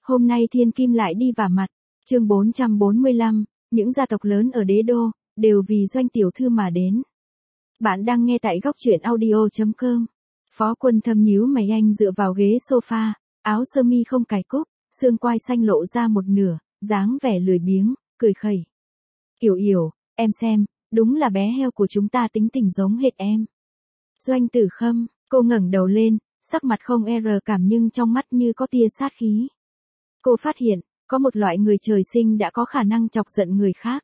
Hôm nay thiên kim lại đi vả mặt. Chương 445, những gia tộc lớn ở đế đô, đều vì Doanh tiểu thư mà đến. Bạn đang nghe tại góc truyện audio.com. Phó Quân Thâm nhíu mày, anh dựa vào ghế sofa, áo sơ mi không cài cúc, xương quai xanh lộ ra một nửa, dáng vẻ lười biếng, cười khẩy. Yểu Yểu, em xem, đúng là bé heo của chúng ta tính tình giống hệt em. Doanh Tử Khâm, cô ngẩng đầu lên, sắc mặt không cảm nhưng trong mắt như có tia sát khí. Cô phát hiện, có một loại người trời sinh đã có khả năng chọc giận người khác.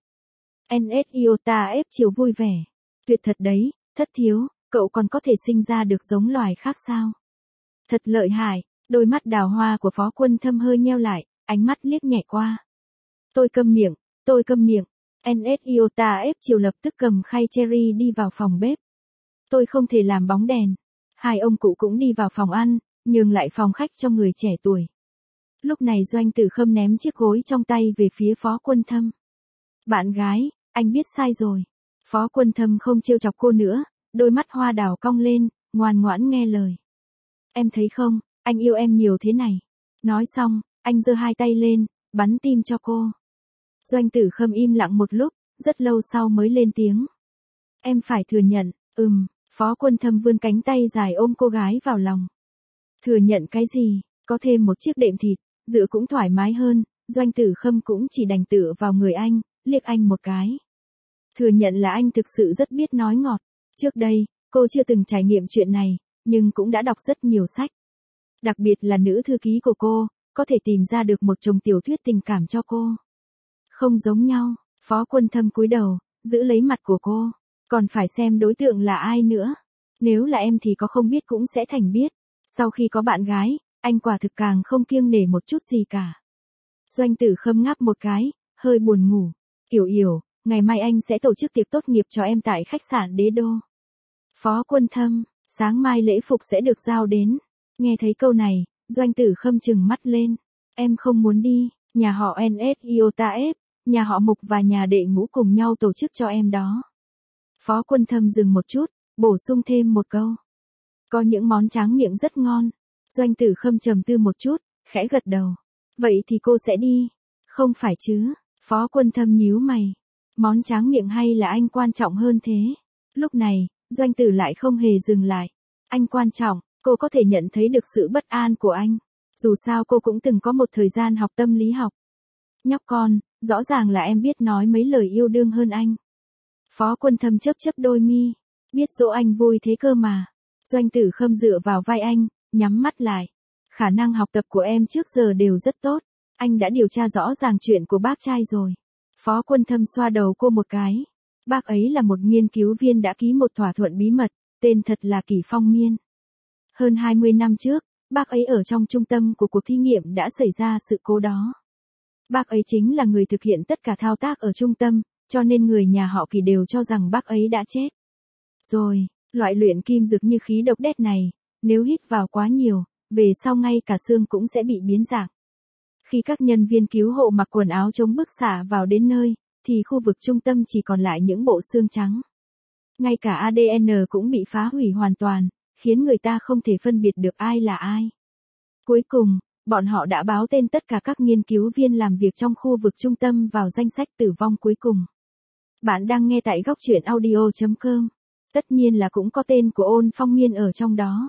NS Iota ép chiều vui vẻ. Tuyệt thật đấy, Thất Thiếu, cậu còn có thể sinh ra được giống loài khác sao? Thật lợi hại, đôi mắt đào hoa của Phó Quân Thâm hơi nheo lại, ánh mắt liếc nhẹ qua. Tôi câm miệng, tôi câm miệng. NS Iota ép chiều lập tức cầm khay cherry đi vào phòng bếp. Tôi không thể làm bóng đèn. Hai ông cụ cũng đi vào phòng ăn, nhường lại phòng khách cho người trẻ tuổi. Lúc này Doanh Tử Khâm ném chiếc gối trong tay về phía Phó Quân Thâm. Bạn gái, anh biết sai rồi. Phó Quân Thâm không trêu chọc cô nữa, đôi mắt hoa đào cong lên, ngoan ngoãn nghe lời. Em thấy không, anh yêu em nhiều thế này. Nói xong, anh giơ hai tay lên, bắn tim cho cô. Doanh Tử Khâm im lặng một lúc, rất lâu sau mới lên tiếng. Em phải thừa nhận, Phó Quân Thâm vươn cánh tay dài ôm cô gái vào lòng. Thừa nhận cái gì, có thêm một chiếc đệm thịt, dựa cũng thoải mái hơn, Doanh Tử Khâm cũng chỉ đành tựa vào người anh, liếc anh một cái. Thừa nhận là anh thực sự rất biết nói ngọt. Trước đây, cô chưa từng trải nghiệm chuyện này, nhưng cũng đã đọc rất nhiều sách. Đặc biệt là nữ thư ký của cô, có thể tìm ra được một chồng tiểu thuyết tình cảm cho cô. Không giống nhau, Phó Quân Thâm cúi đầu, giữ lấy mặt của cô. Còn phải xem đối tượng là ai nữa. Nếu là em thì có không biết cũng sẽ thành biết. Sau khi có bạn gái, anh quả thực càng không kiêng nể một chút gì cả. Doanh Tử Khâm ngáp một cái, hơi buồn ngủ. Yểu Yểu, ngày mai anh sẽ tổ chức tiệc tốt nghiệp cho em tại khách sạn Đế Đô. Phó Quân Thâm, sáng mai lễ phục sẽ được giao đến. Nghe thấy câu này, Doanh Tử Khâm trừng mắt lên. Em không muốn đi, nhà họ NS Iota F, nhà họ Mục và nhà đệ Ngũ cùng nhau tổ chức cho em đó. Phó Quân Thâm dừng một chút, bổ sung thêm một câu. Có những món tráng miệng rất ngon. Doanh Tử Khâm trầm tư một chút, khẽ gật đầu. Vậy thì cô sẽ đi. Không phải chứ, Phó Quân Thâm nhíu mày. Món tráng miệng hay là anh quan trọng hơn thế? Lúc này, Doanh Tử lại không hề dừng lại. Anh quan trọng, cô có thể nhận thấy được sự bất an của anh. Dù sao cô cũng từng có một thời gian học tâm lý học. Nhóc con, rõ ràng là em biết nói mấy lời yêu đương hơn anh. Phó Quân Thâm chớp chớp đôi mi. Biết dỗ anh vui thế cơ mà. Doanh Tử Khâm dựa vào vai anh, nhắm mắt lại. Khả năng học tập của em trước giờ đều rất tốt. Anh đã điều tra rõ ràng chuyện của bác trai rồi. Phó Quân Thâm xoa đầu cô một cái. Bác ấy là một nghiên cứu viên đã ký một thỏa thuận bí mật, tên thật là Kỷ Phong Miên. Hơn 20 năm trước, bác ấy ở trong trung tâm của cuộc thí nghiệm đã xảy ra sự cố đó. Bác ấy chính là người thực hiện tất cả thao tác ở trung tâm, cho nên người nhà họ Kỷ đều cho rằng bác ấy đã chết. Rồi, loại luyện kim dược như khí độc đét này, nếu hít vào quá nhiều, về sau ngay cả xương cũng sẽ bị biến dạng. Khi các nhân viên cứu hộ mặc quần áo chống bức xạ vào đến nơi, thì khu vực trung tâm chỉ còn lại những bộ xương trắng. Ngay cả ADN cũng bị phá hủy hoàn toàn, khiến người ta không thể phân biệt được ai là ai. Cuối cùng, bọn họ đã báo tên tất cả các nghiên cứu viên làm việc trong khu vực trung tâm vào danh sách tử vong cuối cùng. Bạn đang nghe tại góc truyện audio.com. Tất nhiên là cũng có tên của Ôn Phong Miên ở trong đó.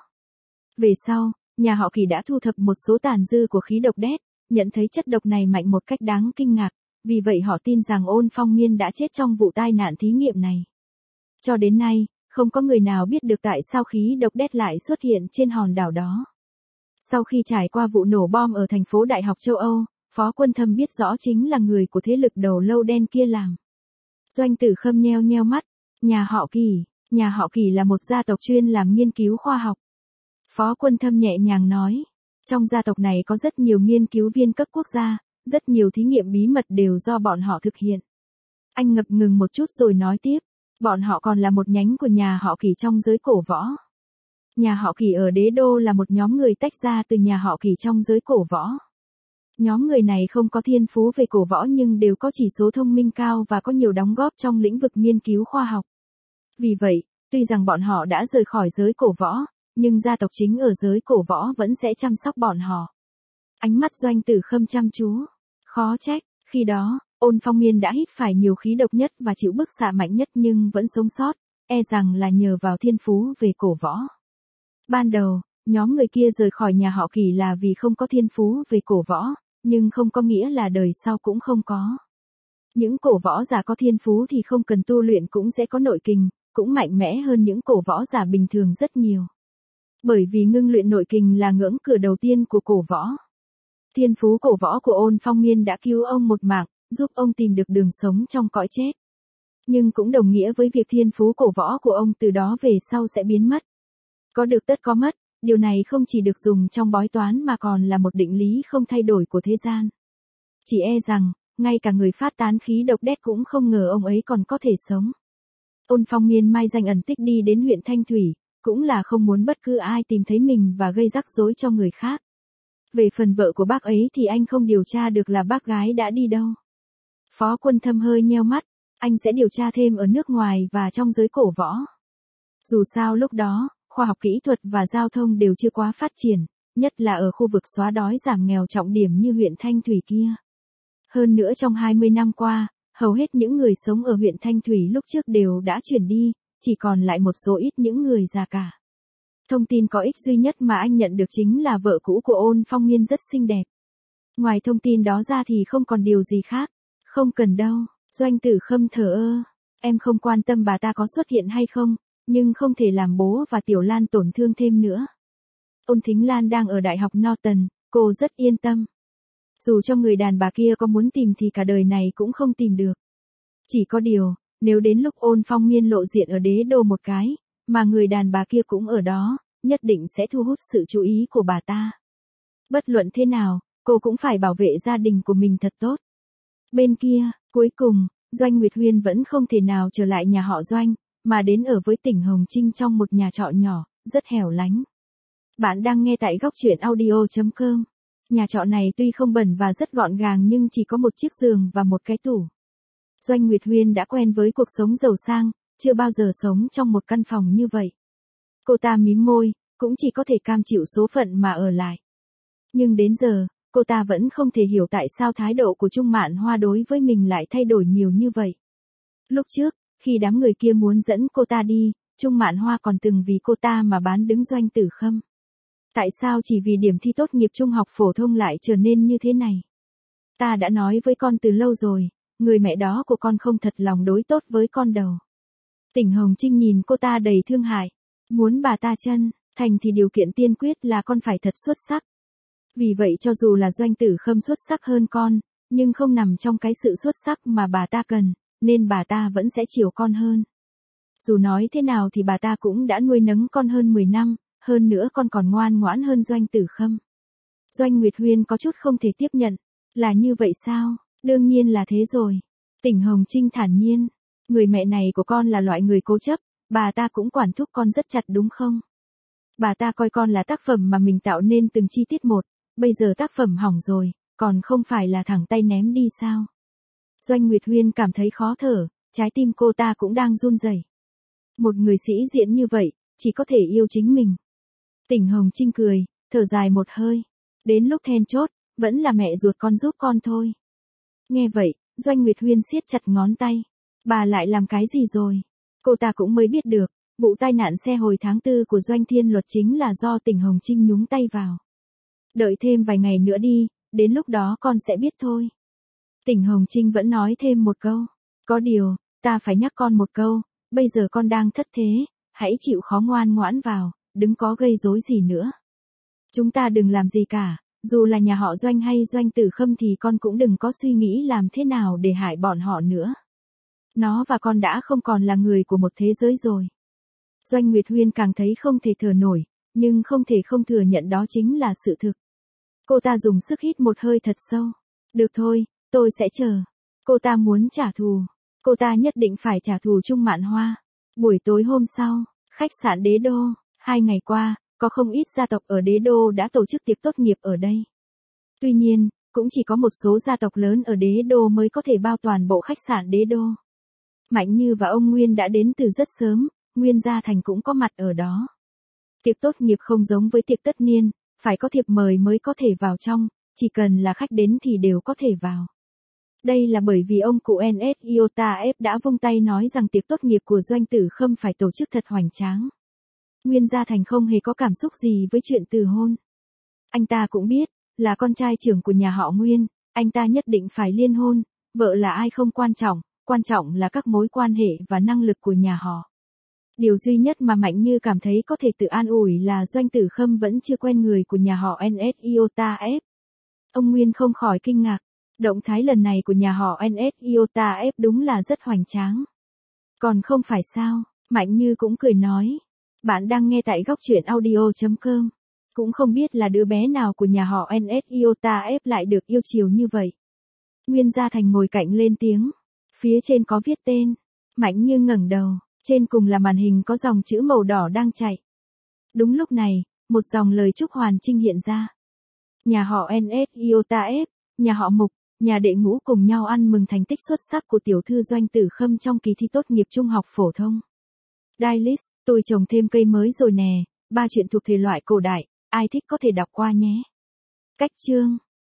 Về sau, nhà họ Kỷ đã thu thập một số tàn dư của khí độc đét, nhận thấy chất độc này mạnh một cách đáng kinh ngạc, vì vậy họ tin rằng Ôn Phong Miên đã chết trong vụ tai nạn thí nghiệm này. Cho đến nay, không có người nào biết được tại sao khí độc đét lại xuất hiện trên hòn đảo đó. Sau khi trải qua vụ nổ bom ở thành phố Đại học châu Âu, Phó Quân Thâm biết rõ chính là người của thế lực đầu lâu đen kia làm. Doanh Tử Khâm nheo nheo mắt, nhà họ Kỷ là một gia tộc chuyên làm nghiên cứu khoa học. Phó Quân Thâm nhẹ nhàng nói, trong gia tộc này có rất nhiều nghiên cứu viên cấp quốc gia, rất nhiều thí nghiệm bí mật đều do bọn họ thực hiện. Anh ngập ngừng một chút rồi nói tiếp, bọn họ còn là một nhánh của nhà họ Kỷ trong giới cổ võ. Nhà họ Kỷ ở Đế Đô là một nhóm người tách ra từ nhà họ Kỷ trong giới cổ võ. Nhóm người này không có thiên phú về cổ võ nhưng đều có chỉ số thông minh cao và có nhiều đóng góp trong lĩnh vực nghiên cứu khoa học. Vì vậy, tuy rằng bọn họ đã rời khỏi giới cổ võ, nhưng gia tộc chính ở giới cổ võ vẫn sẽ chăm sóc bọn họ. Ánh mắt Doanh Tử Khâm chăm chú. Khó trách, khi đó, Ôn Phong Miên đã hít phải nhiều khí độc nhất và chịu bức xạ mạnh nhất nhưng vẫn sống sót, e rằng là nhờ vào thiên phú về cổ võ. Ban đầu, nhóm người kia rời khỏi nhà họ Kỳ là vì không có thiên phú về cổ võ, nhưng không có nghĩa là đời sau cũng không có. Những cổ võ giả có thiên phú thì không cần tu luyện cũng sẽ có nội kình, cũng mạnh mẽ hơn những cổ võ giả bình thường rất nhiều. Bởi vì ngưng luyện nội kình là ngưỡng cửa đầu tiên của cổ võ. Thiên phú cổ võ của Ôn Phong Miên đã cứu ông một mạng, giúp ông tìm được đường sống trong cõi chết. Nhưng cũng đồng nghĩa với việc thiên phú cổ võ của ông từ đó về sau sẽ biến mất. Có được tất có mất, điều này không chỉ được dùng trong bói toán mà còn là một định lý không thay đổi của thế gian. Chỉ e rằng, ngay cả người phát tán khí độc đét cũng không ngờ ông ấy còn có thể sống. Ôn Phong Miên mai danh ẩn tích đi đến huyện Thanh Thủy, cũng là không muốn bất cứ ai tìm thấy mình và gây rắc rối cho người khác. Về phần vợ của bác ấy thì anh không điều tra được là bác gái đã đi đâu. Phó Quân Thâm hơi nheo mắt, anh sẽ điều tra thêm ở nước ngoài và trong giới cổ võ. Dù sao lúc đó, khoa học kỹ thuật và giao thông đều chưa quá phát triển, nhất là ở khu vực xóa đói giảm nghèo trọng điểm như huyện Thanh Thủy kia. Hơn nữa trong 20 năm qua, hầu hết những người sống ở huyện Thanh Thủy lúc trước đều đã chuyển đi, chỉ còn lại một số ít những người già cả. Thông tin có ích duy nhất mà anh nhận được chính là vợ cũ của Ôn Phong Miên rất xinh đẹp. Ngoài thông tin đó ra thì không còn điều gì khác. Không cần đâu, Doanh Tử Khâm thờ ơ. Em không quan tâm bà ta có xuất hiện hay không, nhưng không thể làm bố và Tiểu Lan tổn thương thêm nữa. Ôn Thính Lan đang ở Đại học Norton, cô rất yên tâm. Dù cho người đàn bà kia có muốn tìm thì cả đời này cũng không tìm được. Chỉ có điều, nếu đến lúc Ôn Phong Miên lộ diện ở đế đô một cái, mà người đàn bà kia cũng ở đó, nhất định sẽ thu hút sự chú ý của bà ta. Bất luận thế nào, cô cũng phải bảo vệ gia đình của mình thật tốt. Bên kia, cuối cùng, Doanh Nguyệt Huyên vẫn không thể nào trở lại nhà họ Doanh, mà đến ở với Tỉnh Hồng Trinh trong một nhà trọ nhỏ, rất hẻo lánh. Bạn đang nghe tại góc truyện audio.com. Nhà trọ này tuy không bẩn và rất gọn gàng nhưng chỉ có một chiếc giường và một cái tủ. Doanh Nguyệt Huyên đã quen với cuộc sống giàu sang, chưa bao giờ sống trong một căn phòng như vậy. Cô ta mím môi, cũng chỉ có thể cam chịu số phận mà ở lại. Nhưng đến giờ, cô ta vẫn không thể hiểu tại sao thái độ của Trung Mạn Hoa đối với mình lại thay đổi nhiều như vậy. Lúc trước, khi đám người kia muốn dẫn cô ta đi, Trung Mạn Hoa còn từng vì cô ta mà bán đứng Doanh Tử Khâm. Tại sao chỉ vì điểm thi tốt nghiệp trung học phổ thông lại trở nên như thế này? Ta đã nói với con từ lâu rồi, người mẹ đó của con không thật lòng đối tốt với con đâu. Tỉnh Hồng Trinh nhìn cô ta đầy thương hại. Muốn bà ta chân thành thì điều kiện tiên quyết là con phải thật xuất sắc. Vì vậy cho dù là Doanh Tử Khâm xuất sắc hơn con, nhưng không nằm trong cái sự xuất sắc mà bà ta cần, nên bà ta vẫn sẽ chiều con hơn. Dù nói thế nào thì bà ta cũng đã nuôi nấng con hơn 10 năm, hơn nữa con còn ngoan ngoãn hơn Doanh Tử Khâm. Doanh Nguyệt Huyên có chút không thể tiếp nhận. Là như vậy sao? Đương nhiên là thế rồi. Tỉnh Hồng Trinh thản nhiên. Người mẹ này của con là loại người cố chấp, bà ta cũng quản thúc con rất chặt đúng không? Bà ta coi con là tác phẩm mà mình tạo nên từng chi tiết một, bây giờ tác phẩm hỏng rồi, còn không phải là thẳng tay ném đi sao? Doanh Nguyệt Huyên cảm thấy khó thở, trái tim cô ta cũng đang run rẩy. Một người sĩ diện như vậy, chỉ có thể yêu chính mình. Tỉnh Hồng Trinh cười, thở dài một hơi. Đến lúc then chốt, vẫn là mẹ ruột con giúp con thôi. Nghe vậy, Doanh Nguyệt Huyên siết chặt ngón tay. Bà lại làm cái gì rồi? Cô ta cũng mới biết được, vụ tai nạn xe hồi tháng 4 của Doanh Thiên Luật chính là do Tỉnh Hồng Trinh nhúng tay vào. Đợi thêm vài ngày nữa đi, đến lúc đó con sẽ biết thôi. Tỉnh Hồng Trinh vẫn nói thêm một câu. Có điều, ta phải nhắc con một câu, bây giờ con đang thất thế, hãy chịu khó ngoan ngoãn vào, đừng có gây rối gì nữa. Chúng ta đừng làm gì cả, dù là nhà họ Doanh hay Doanh Tử Khâm thì con cũng đừng có suy nghĩ làm thế nào để hại bọn họ nữa. Nó và con đã không còn là người của một thế giới rồi. Doanh Nguyệt Huyên càng thấy không thể thở nổi, nhưng không thể không thừa nhận đó chính là sự thực. Cô ta dùng sức hít một hơi thật sâu. Được thôi, tôi sẽ chờ. Cô ta muốn trả thù. Cô ta nhất định phải trả thù Trung Mạn Hoa. Buổi tối hôm sau, khách sạn Đế Đô. 2 ngày qua, có không ít gia tộc ở Đế Đô đã tổ chức tiệc tốt nghiệp ở đây. Tuy nhiên, cũng chỉ có một số gia tộc lớn ở Đế Đô mới có thể bao toàn bộ khách sạn Đế Đô. Mạnh Như và ông Nguyên đã đến từ rất sớm, Nguyên Gia Thành cũng có mặt ở đó. Tiệc tốt nghiệp không giống với tiệc tất niên, phải có thiệp mời mới có thể vào trong, chỉ cần là khách đến thì đều có thể vào. Đây là bởi vì ông cụ NS Iota F đã vung tay nói rằng tiệc tốt nghiệp của Doanh Tử Khâm phải tổ chức thật hoành tráng. Nguyên Gia Thành không hề có cảm xúc gì với chuyện từ hôn. Anh ta cũng biết, là con trai trưởng của nhà họ Nguyên, anh ta nhất định phải liên hôn, vợ là ai không quan trọng là các mối quan hệ và năng lực của nhà họ. Điều duy nhất mà Mạnh Như cảm thấy có thể tự an ủi là Doanh Tử Khâm vẫn chưa quen người của nhà họ NS Iota F. Ông Nguyên không khỏi kinh ngạc, động thái lần này của nhà họ NS Iota F đúng là rất hoành tráng. Còn không phải sao, Mạnh Như cũng cười nói. Bạn đang nghe tại góc truyện audio.com. Cũng không biết là đứa bé nào của nhà họ NS Iota F lại được yêu chiều như vậy. Nguyên Gia Thành ngồi cạnh lên tiếng. Phía trên có viết tên. Mạnh Như ngẩng đầu, trên cùng là màn hình có dòng chữ màu đỏ đang chạy. Đúng lúc này, một dòng lời chúc hoàn chỉnh hiện ra. Nhà họ NS Iota F, nhà họ Mục, nhà đệ Ngũ cùng nhau ăn mừng thành tích xuất sắc của tiểu thư Doanh Tử Khâm trong kỳ thi tốt nghiệp trung học phổ thông. Dailist, tôi trồng thêm cây mới rồi nè, 3 chuyện thuộc thể loại cổ đại, ai thích có thể đọc qua nhé. Cách chương